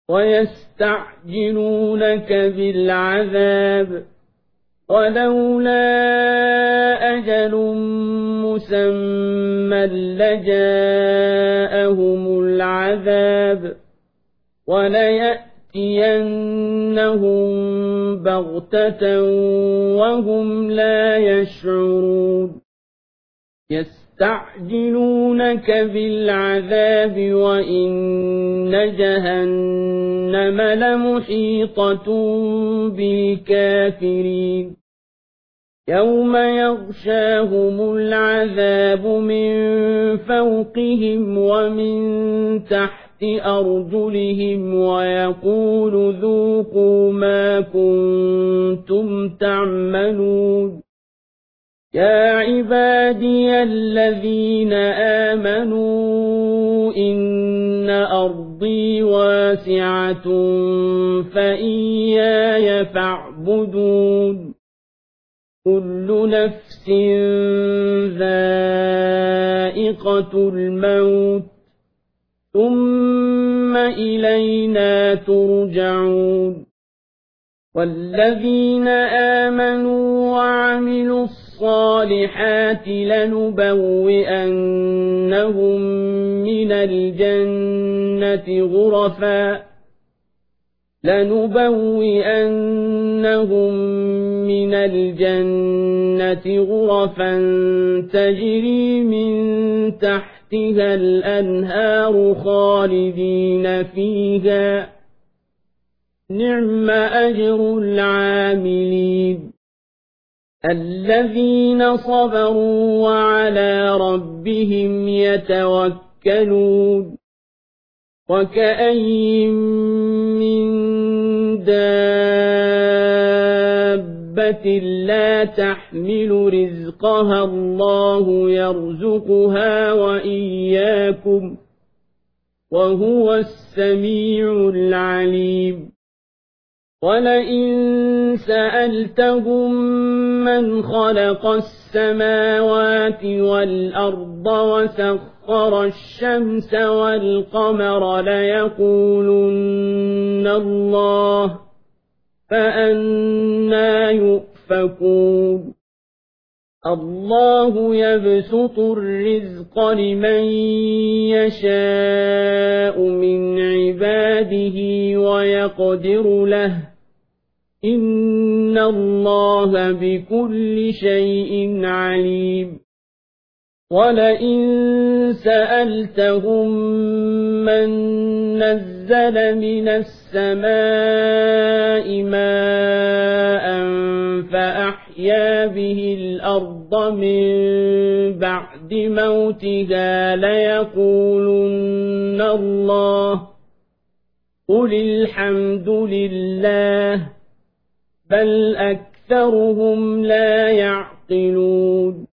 ويستعجلونك بالعذاب ولولا أجل مسمى لجاءهم العذاب وليأتينهم بغتة وهم لا يشعرون يستعجلونك بالعذاب وإن جهنم لمحيطة بالكافرين يوم يغشاهم العذاب من فوقهم ومن تحت أرجلهم ويقول ذوقوا ما كنتم تعملون يا عبادي الذين آمنوا إن أرضي واسعة فإياي فاعبدون كل نفس ذائقة الموت ثم إلينا ترجعون والذين آمنوا وعملوا الصالحات لنبوئنهم من الجنة غرفا تجري من تحتها الأنهار خالدين فيها نعم أجر العاملين الذين صبروا وعلى ربهم يتوكلون وكأين من دابة لا تحمل رزقها الله يرزقها وإياكم وهو السميع العليم ولئن سألتهم من خلق السماوات والأرض وسخر الشمس والقمر ليقولن الله فأنى يؤفكون الله يبسط الرزق لمن يشاء من عباده ويقدر له إن الله بكل شيء عليم ولئن سألتهم من نزل من السماء ماء فأحيا به الأرض من بعد موتها ليقولن الله قل الحمد لله بل أكثرهم لا يعقلون